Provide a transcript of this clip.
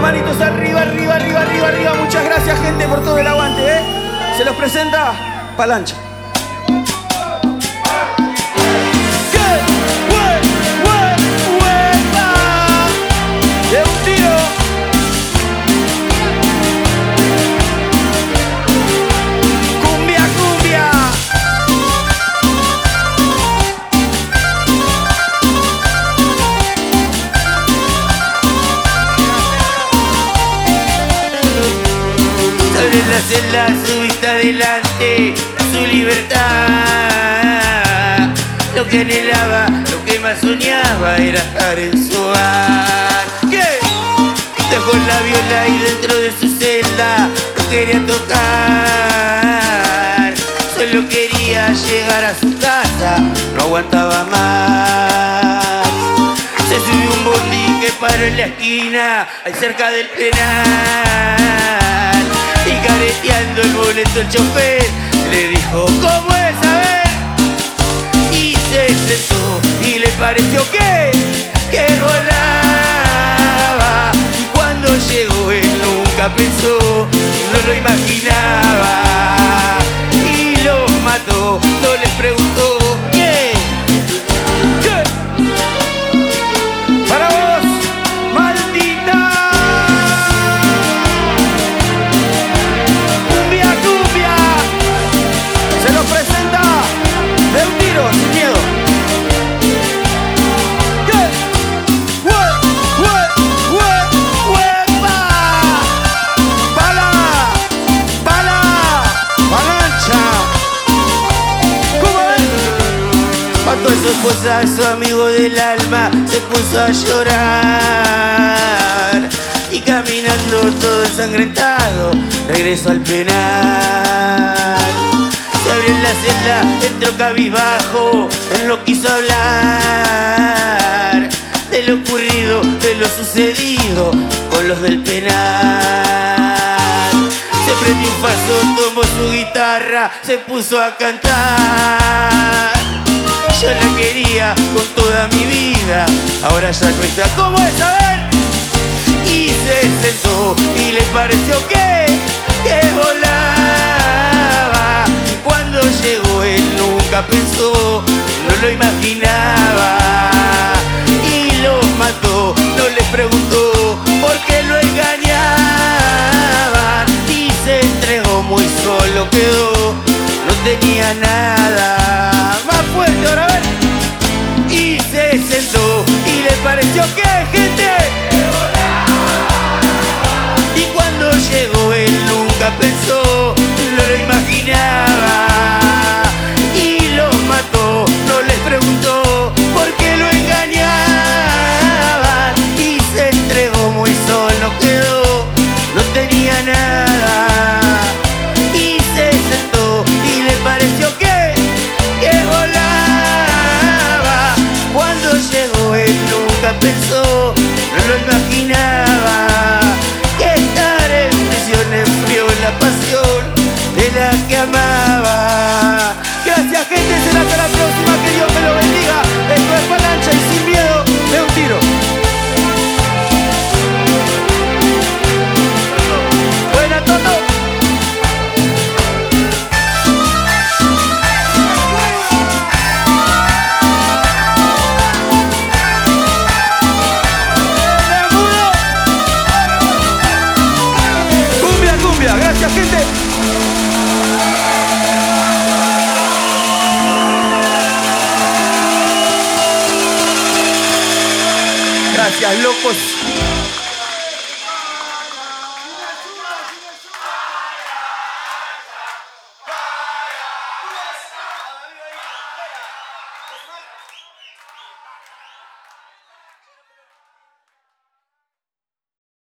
manitos arriba, arriba, arriba, arriba, arriba. Muchas gracias, gente, por todo el aguante, ¿eh? Se los presenta Palancha. De un tiro. Cumbia, cumbia. Sobre la celda su vista adelante, su libertad. Lo que anhelaba, lo que más soñaba era estar en su hogar. ¿Qué? Dejó la viola y dentro de su celda no quería tocar. Solo quería llegar a su casa, no aguantaba más. Se subió un bondi que paró en la esquina, ahí cerca del penal. Y careteando el boleto el chofer le dijo: ¿cómo es? A ver. Y se sentó y le pareció que volaba. Y cuando llegó él nunca pensó, no lo imaginaba. Y los mató, no les preguntó ¿qué? ¿Qué? Para vos, maldita. Cumbia, cumbia. Se los presenta de un tiro, sin miedo. ¿Qué? ¡Huepa! ¡Palancha! ¿Cómo es? Mató a su esposa, a su amigo del alma, se puso a llorar. Y caminando todo ensangrentado, regresó al penal. Se abrió en la celda, entró cabizbajo, él no quiso hablar de lo ocurrido, de lo sucedido con los del penal. Se prendió un paso, tomó su guitarra, se puso a cantar. Yo la quería con toda mi vida, ahora ya no está. ¿Cómo es? A ver. Y se sentó y le pareció que volaba. Y cuando llegó él nunca pensó, no lo imaginaba. Y los mató, no les preguntó por qué lo engañaban. Y se entregó, muy solo quedó, no tenía nada. Más fuerte ahora, a ver. Y se sentó y le pareció que gente. Y cuando llegó él nunca pensó, no lo imaginaba. Y los mató, no les preguntó por qué lo engañaban. Y se entregó, muy solo quedó, no tenía nada. Y se sentó y le pareció que volaba. Cuando llegó él nunca pensó, no lo imaginaba. Que estar en prisión enfrió la pasión de la que amaba. Gracias, gente. Será hasta la próxima. Que Dios me lo bendiga. Esto es Palancha y sin miedo de un tiro. Buena, Toto. Cumbia, cumbia. Gracias, gente. Gracias, locos.